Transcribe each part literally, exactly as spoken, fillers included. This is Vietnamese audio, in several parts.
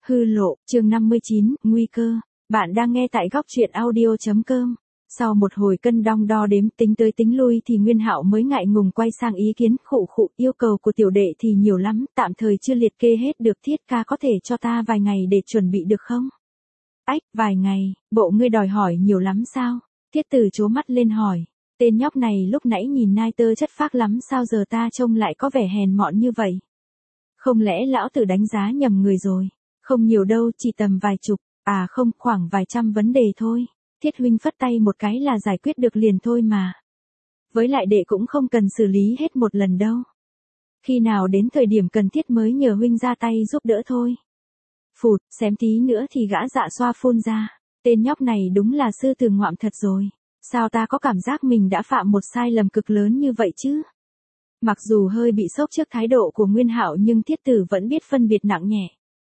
Hư lộ, chương năm mươi chín, nguy cơ. Bạn đang nghe tại góc truyện audio.com. Sau một hồi cân đong đo đếm tính tới tính lui thì Nguyên Hạo mới ngại ngùng quay sang ý kiến, khụ khụ, yêu cầu của tiểu đệ thì nhiều lắm, tạm thời chưa liệt kê hết được, Thiết ca có thể cho ta vài ngày để chuẩn bị được không? Ách, vài ngày, bộ ngươi đòi hỏi nhiều lắm sao? Thiết Tử trố mắt lên hỏi, tên nhóc này lúc nãy nhìn nai tơ chất phác lắm, sao giờ ta trông lại có vẻ hèn mọn như vậy? Không lẽ lão tử đánh giá nhầm người rồi? Không nhiều đâu, chỉ tầm vài chục, à không, khoảng vài trăm vấn đề thôi. Thiết huynh phất tay một cái là giải quyết được liền thôi mà. Với lại đệ cũng không cần xử lý hết một lần đâu. Khi nào đến thời điểm cần thiết mới nhờ huynh ra tay giúp đỡ thôi. Phụt, xém tí nữa thì gã dạ xoa phun ra. Tên nhóc này đúng là sư tử ngoạm thật rồi. Sao ta có cảm giác mình đã phạm một sai lầm cực lớn như vậy chứ? Mặc dù hơi bị sốc trước thái độ của Nguyên Hạo nhưng Thiết Tử vẫn biết phân biệt nặng nhẹ.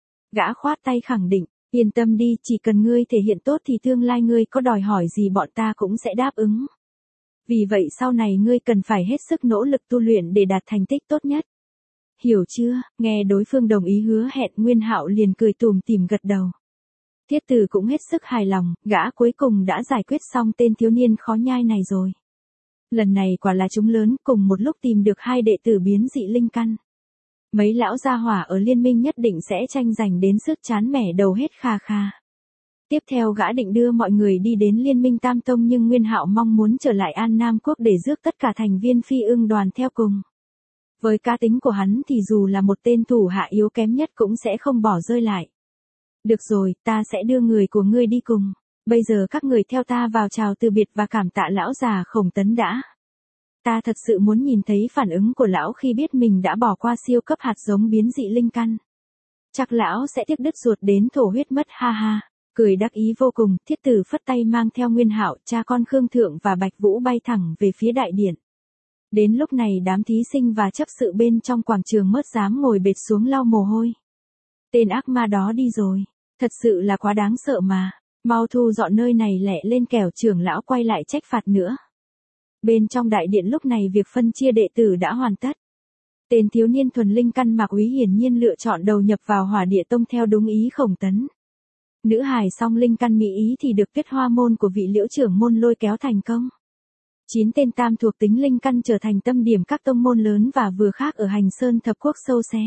Gã khoát tay khẳng định, yên tâm đi, chỉ cần ngươi thể hiện tốt thì tương lai ngươi có đòi hỏi gì bọn ta cũng sẽ đáp ứng. Vì vậy sau này ngươi cần phải hết sức nỗ lực tu luyện để đạt thành tích tốt nhất. Hiểu chưa? Nghe đối phương đồng ý hứa hẹn, Nguyên Hạo liền cười tủm tỉm gật đầu. Thiết Tử cũng hết sức hài lòng, gã cuối cùng đã giải quyết xong tên thiếu niên khó nhai này rồi. Lần này quả là chúng lớn, cùng một lúc tìm được hai đệ tử biến dị linh căn. Mấy lão gia hỏa ở liên minh nhất định sẽ tranh giành đến sức chán mẻ đầu hết kha kha. Tiếp theo gã định đưa mọi người đi đến liên minh Tam Tông, nhưng Nguyên Hạo mong muốn trở lại An Nam Quốc để rước tất cả thành viên Phi Ưng đoàn theo cùng. Với cá tính của hắn thì dù là một tên thủ hạ yếu kém nhất cũng sẽ không bỏ rơi lại. Được rồi, ta sẽ đưa người của ngươi đi cùng. Bây giờ các người theo ta vào chào từ biệt và cảm tạ lão già Khổng Tấn đã. Ta thật sự muốn nhìn thấy phản ứng của lão khi biết mình đã bỏ qua siêu cấp hạt giống biến dị linh căn. Chắc lão sẽ tiếc đứt ruột đến thổ huyết mất, ha ha. Cười đắc ý vô cùng, Thiết Tử phất tay mang theo Nguyên Hạo, cha con Khương Thượng và Bạch Vũ bay thẳng về phía đại điện. Đến lúc này đám thí sinh và chấp sự bên trong quảng trường mớt dám ngồi bệt xuống lau mồ hôi. Tên ác ma đó đi rồi, thật sự là quá đáng sợ mà. Mau thu dọn nơi này lẹ lên kẻo trưởng lão quay lại trách phạt nữa. Bên trong đại điện lúc này việc phân chia đệ tử đã hoàn tất. Tên thiếu niên thuần linh căn Mạc Úy hiển nhiên lựa chọn đầu nhập vào Hỏa Địa Tông theo đúng ý Khổng Tấn. Nữ hài song linh căn mỹ ý thì được Tuyết Hoa môn của vị Liễu trưởng môn lôi kéo thành công. Chín tên tam thuộc tính linh căn trở thành tâm điểm các tông môn lớn và vừa khác ở Hành Sơn thập quốc sâu xé.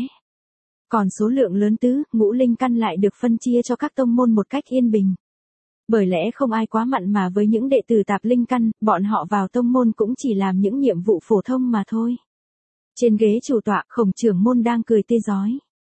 Còn số lượng lớn tứ, ngũ linh căn lại được phân chia cho các tông môn một cách yên bình. Bởi lẽ không ai quá mặn mà với những đệ tử tạp linh căn, bọn họ vào tông môn cũng chỉ làm những nhiệm vụ phổ thông mà thôi. Trên ghế chủ tọa, Khổng trưởng môn đang cười tươi rói.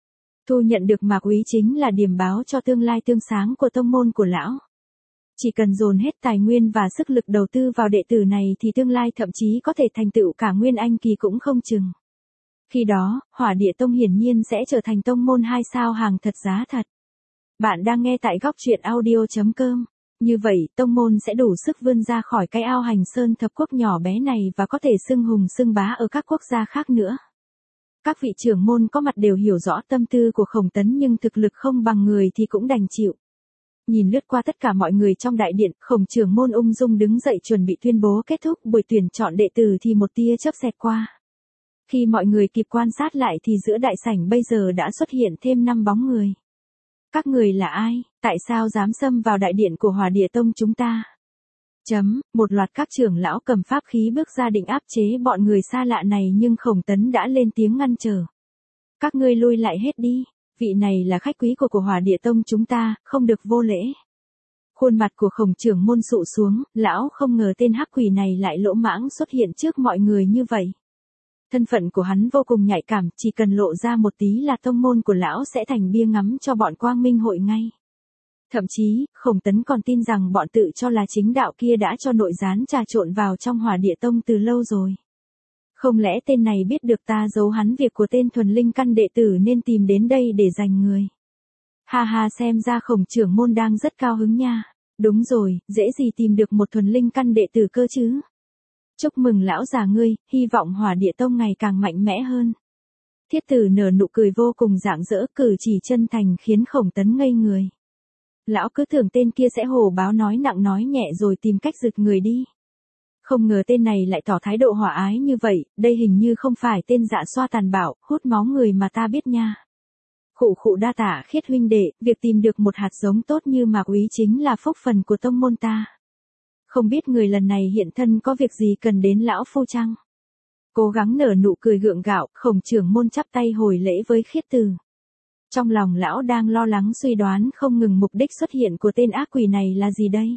Thu nhận được Mạc Úy chính là điểm báo cho tương lai tươi sáng của tông môn của lão. Chỉ cần dồn hết tài nguyên và sức lực đầu tư vào đệ tử này thì tương lai thậm chí có thể thành tựu cả Nguyên Anh kỳ cũng không chừng. Khi đó, Hỏa Địa Tông hiển nhiên sẽ trở thành tông môn hai sao hàng thật giá thật. Bạn đang nghe tại góc truyện audio.com. Như vậy, tông môn sẽ đủ sức vươn ra khỏi cái ao Hành Sơn thập quốc nhỏ bé này và có thể xưng hùng xưng bá ở các quốc gia khác nữa. Các vị trưởng môn có mặt đều hiểu rõ tâm tư của Khổng Tấn, nhưng thực lực không bằng người thì cũng đành chịu. Nhìn lướt qua tất cả mọi người trong đại điện, Khổng trưởng môn ung dung đứng dậy chuẩn bị tuyên bố kết thúc buổi tuyển chọn đệ tử thì một tia chớp xẹt qua. Khi mọi người kịp quan sát lại thì giữa đại sảnh bây giờ đã xuất hiện thêm năm bóng người. Các người là ai? Tại sao dám xâm vào đại điện của Hỏa Địa Tông chúng ta? Chấm, một loạt các trưởng lão cầm pháp khí bước ra định áp chế bọn người xa lạ này, nhưng Khổng Tấn đã lên tiếng ngăn trở. Các ngươi lui lại hết đi, vị này là khách quý của của Hỏa Địa Tông chúng ta, không được vô lễ. Khuôn mặt của Khổng trưởng môn sụ xuống, lão không ngờ tên hắc quỷ này lại lỗ mãng xuất hiện trước mọi người như vậy. Thân phận của hắn vô cùng nhạy cảm, chỉ cần lộ ra một tí là tông môn của lão sẽ thành bia ngắm cho bọn Quang Minh hội ngay. Thậm chí, Khổng Tấn còn tin rằng bọn tự cho là chính đạo kia đã cho nội gián trà trộn vào trong Hỏa Địa Tông từ lâu rồi. Không lẽ tên này biết được ta giấu hắn việc của tên thuần linh căn đệ tử nên tìm đến đây để giành người. Ha ha, xem ra Khổng trưởng môn đang rất cao hứng nha. Đúng rồi, dễ gì tìm được một thuần linh căn đệ tử cơ chứ. Chúc mừng lão già ngươi, hy vọng Hỏa Địa Tông ngày càng mạnh mẽ hơn. Thiết Tử nở nụ cười vô cùng rạng rỡ, cử chỉ chân thành khiến Khổng Tấn ngây người. Lão cứ tưởng tên kia sẽ hồ báo nói nặng nói nhẹ rồi tìm cách rực người đi. Không ngờ tên này lại tỏ thái độ hòa ái như vậy, đây hình như không phải tên dạ xoa tàn bạo, hút máu người mà ta biết nha. Khụ khụ đa tạ Khiết huynh đệ, việc tìm được một hạt giống tốt như Mạc Úy chính là phúc phần của tông môn ta. Không biết người lần này hiện thân có việc gì cần đến lão phu chăng? Cố gắng nở nụ cười gượng gạo, Khổng trưởng môn chắp tay hồi lễ với Khiết Từ. Trong lòng lão đang lo lắng suy đoán không ngừng mục đích xuất hiện của tên ác quỷ này là gì đây?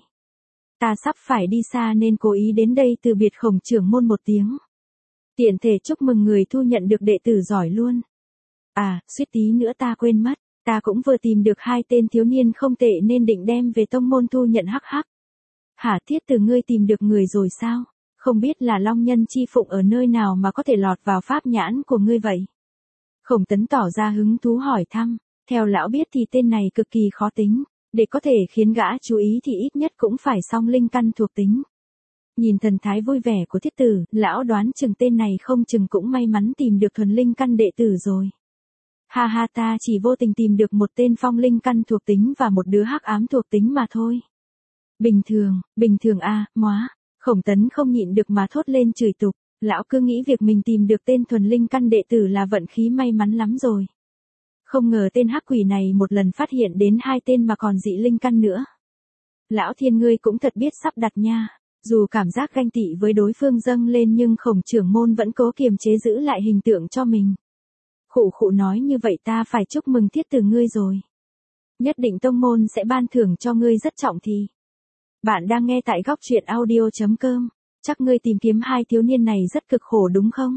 Ta sắp phải đi xa nên cố ý đến đây từ biệt Khổng trưởng môn một tiếng. Tiện thể chúc mừng người thu nhận được đệ tử giỏi luôn. À, suýt tí nữa ta quên mất, ta cũng vừa tìm được hai tên thiếu niên không tệ nên định đem về tông môn thu nhận hắc hắc. Hả, Thiết Từ ngươi tìm được người rồi sao? Không biết là Long Nhân chi phụng ở nơi nào mà có thể lọt vào pháp nhãn của ngươi vậy? Khổng Tấn tỏ ra hứng thú hỏi thăm, theo lão biết thì tên này cực kỳ khó tính, để có thể khiến gã chú ý thì ít nhất cũng phải song linh căn thuộc tính. Nhìn thần thái vui vẻ của Thiết Tử, lão đoán chừng tên này không chừng cũng may mắn tìm được thuần linh căn đệ tử rồi. Ha ha, ta chỉ vô tình tìm được một tên phong linh căn thuộc tính và một đứa hắc ám thuộc tính mà thôi. Bình thường, bình thường a, à, móa. Khổng Tấn không nhịn được mà thốt lên chửi tục, lão cứ nghĩ việc mình tìm được tên thuần linh căn đệ tử là vận khí may mắn lắm rồi. Không ngờ tên hắc quỷ này một lần phát hiện đến hai tên mà còn dị linh căn nữa. Lão Thiên ngươi cũng thật biết sắp đặt nha, dù cảm giác ganh tị với đối phương dâng lên nhưng Khổng trưởng môn vẫn cố kiềm chế giữ lại hình tượng cho mình. Khụ khụ nói như vậy ta phải chúc mừng Thiết Từ ngươi rồi. Nhất định tông môn sẽ ban thưởng cho ngươi rất trọng thì. Bạn đang nghe tại góc truyện audio chấm com, chắc ngươi tìm kiếm hai thiếu niên này rất cực khổ đúng không?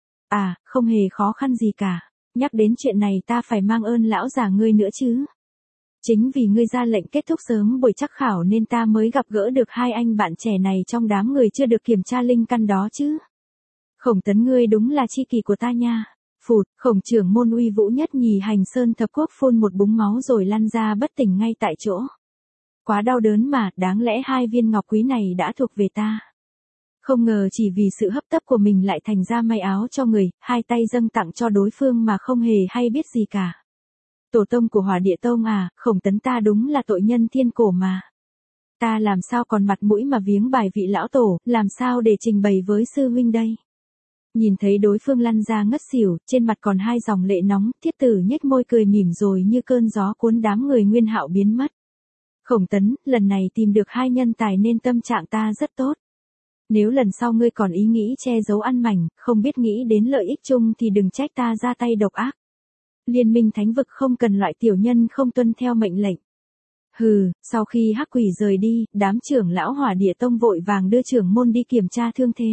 À, không hề khó khăn gì cả, nhắc đến chuyện này ta phải mang ơn lão già ngươi nữa chứ. Chính vì ngươi ra lệnh kết thúc sớm buổi trắc khảo nên ta mới gặp gỡ được hai anh bạn trẻ này trong đám người chưa được kiểm tra linh căn đó chứ. Khổng Tấn ngươi đúng là tri kỷ của ta nha. Phụt, Khổng trưởng môn uy vũ nhất nhì hành sơn thập quốc phun một búng máu rồi lăn ra bất tỉnh ngay tại chỗ. Quá đau đớn mà, đáng lẽ hai viên ngọc quý này đã thuộc về ta. Không ngờ chỉ vì sự hấp tấp của mình lại thành ra may áo cho người, hai tay dâng tặng cho đối phương mà không hề hay biết gì cả. Tổ tông của Hỏa Địa Tông à, Khổng Tấn ta đúng là tội nhân thiên cổ mà. Ta làm sao còn mặt mũi mà viếng bài vị lão tổ, làm sao để trình bày với sư huynh đây. Nhìn thấy đối phương lăn ra ngất xỉu, trên mặt còn hai dòng lệ nóng, Thiết Tử nhếch môi cười mỉm rồi như cơn gió cuốn đám người Nguyên Hạo biến mất. Khổng Tấn, lần này tìm được hai nhân tài nên tâm trạng ta rất tốt. Nếu lần sau ngươi còn ý nghĩ che giấu ăn mảnh, không biết nghĩ đến lợi ích chung thì đừng trách ta ra tay độc ác. Liên minh thánh vực không cần loại tiểu nhân không tuân theo mệnh lệnh. Hừ, sau khi hắc quỷ rời đi, đám trưởng lão Hỏa Địa Tông vội vàng đưa trưởng môn đi kiểm tra thương thế.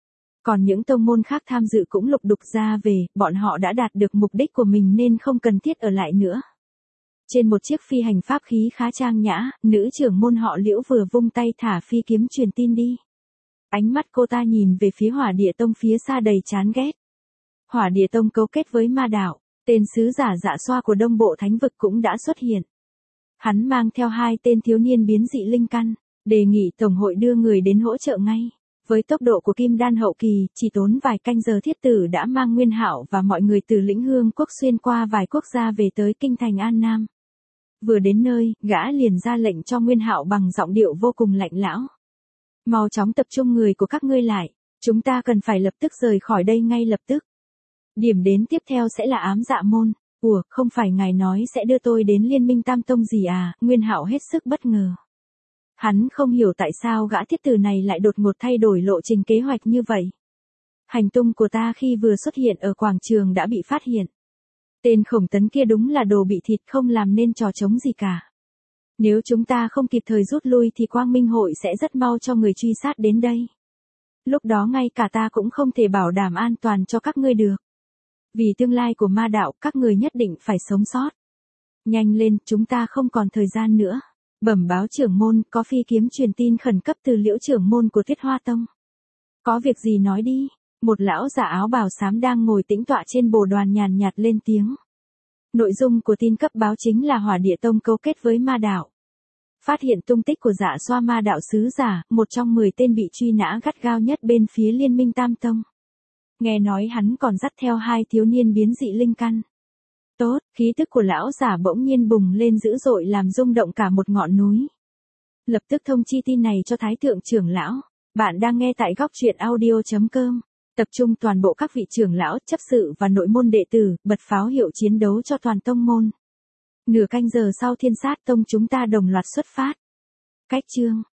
Còn những tông môn khác tham dự cũng lục đục ra về, bọn họ đã đạt được mục đích của mình nên không cần thiết ở lại nữa. Trên một chiếc phi hành pháp khí khá trang nhã, nữ trưởng môn họ Liễu vừa vung tay thả phi kiếm truyền tin đi. Ánh mắt cô ta nhìn về phía Hỏa Địa Tông phía xa đầy chán ghét. Hỏa Địa Tông cấu kết với ma đạo, tên sứ giả Dạ Xoa của Đông Bộ Thánh Vực cũng đã xuất hiện. Hắn mang theo hai tên thiếu niên biến dị linh căn, đề nghị Tổng hội đưa người đến hỗ trợ ngay. Với tốc độ của Kim Đan hậu kỳ, chỉ tốn vài canh giờ Thiết Tử đã mang Nguyên Hạo và mọi người từ Lĩnh Hương quốc xuyên qua vài quốc gia về tới kinh thành An Nam. Vừa đến nơi, gã liền ra lệnh cho Nguyên Hạo bằng giọng điệu vô cùng lạnh lão. Mau chóng tập trung người của các ngươi lại, chúng ta cần phải lập tức rời khỏi đây ngay lập tức. Điểm đến tiếp theo sẽ là Ám Dạ Môn. Ủa, không phải ngài nói sẽ đưa tôi đến Liên minh Tam Tông gì à? Nguyên Hạo hết sức bất ngờ. Hắn không hiểu tại sao gã Thiết Tử này lại đột ngột thay đổi lộ trình kế hoạch như vậy. Hành tung của ta khi vừa xuất hiện ở quảng trường đã bị phát hiện. Tên Khổng Tấn kia đúng là đồ bị thịt không làm nên trò trống gì cả. Nếu chúng ta không kịp thời rút lui thì Quang Minh hội sẽ rất mau cho người truy sát đến đây. Lúc đó ngay cả ta cũng không thể bảo đảm an toàn cho các ngươi được. Vì tương lai của ma đạo các người nhất định phải sống sót. Nhanh lên, chúng ta không còn thời gian nữa. Bẩm báo trưởng môn, có phi kiếm truyền tin khẩn cấp từ Liễu trưởng môn của Tuyết Hoa Tông. Có việc gì nói đi. Một lão giả áo bào xám đang ngồi tĩnh tọa trên bồ đoàn nhàn nhạt lên tiếng. Nội dung của tin cấp báo chính là Hỏa Địa Tông cấu kết với ma đạo. Phát hiện tung tích của Dạ Xoa ma đạo sứ giả, một trong mười tên bị truy nã gắt gao nhất bên phía Liên minh Tam Tông. Nghe nói hắn còn dắt theo hai thiếu niên biến dị linh căn. Tốt, khí tức của lão giả bỗng nhiên bùng lên dữ dội làm rung động cả một ngọn núi. Lập tức thông chi tin này cho Thái thượng trưởng lão. Bạn đang nghe tại góc truyện audio chấm com. Tập trung toàn bộ các vị trưởng lão, chấp sự và nội môn đệ tử, bật pháo hiệu chiến đấu cho toàn tông môn. Nửa canh giờ sau Thiên Sát Tông chúng ta đồng loạt xuất phát. Cách chương